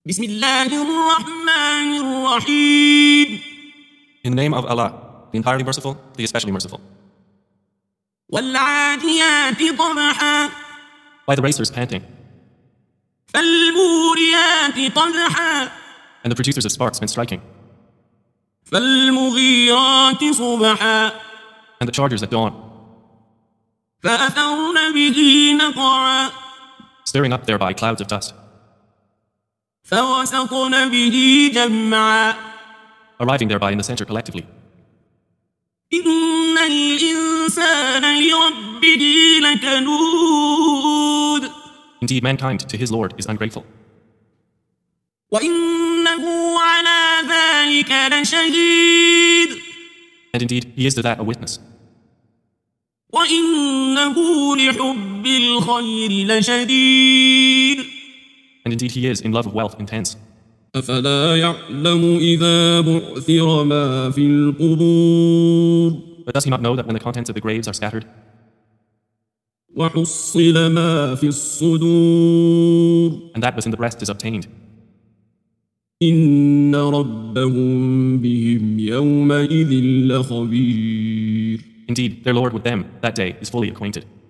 بسم الله الرحمن الرحيم. In the name of Allah, the entirely merciful, the especially merciful. والعاديات ضبحا By the racers panting, فالموريات قدحا and the producers of sparks when striking, فالمغيرات صبحا and the chargers at dawn, فأثرن به نقعا stirring up thereby clouds of dust, فوسطن به جمعا arriving thereby in the center collectively. إن الإنسان لربه لكنود Indeed, mankind to his Lord is ungrateful, وإنه على ذلك لشهيد and indeed he is to that a witness, وإنه لحب الخير لشديد and indeed he is in love of wealth intense. أفلا يعلم إذا بعثر ما في القبور But does he not know that when the contents of the graves are scattered, وحصل ما في الصدور and that within the breast is obtained, إن ربهم بهم يومئذ لخبير indeed their Lord with them that day is fully acquainted.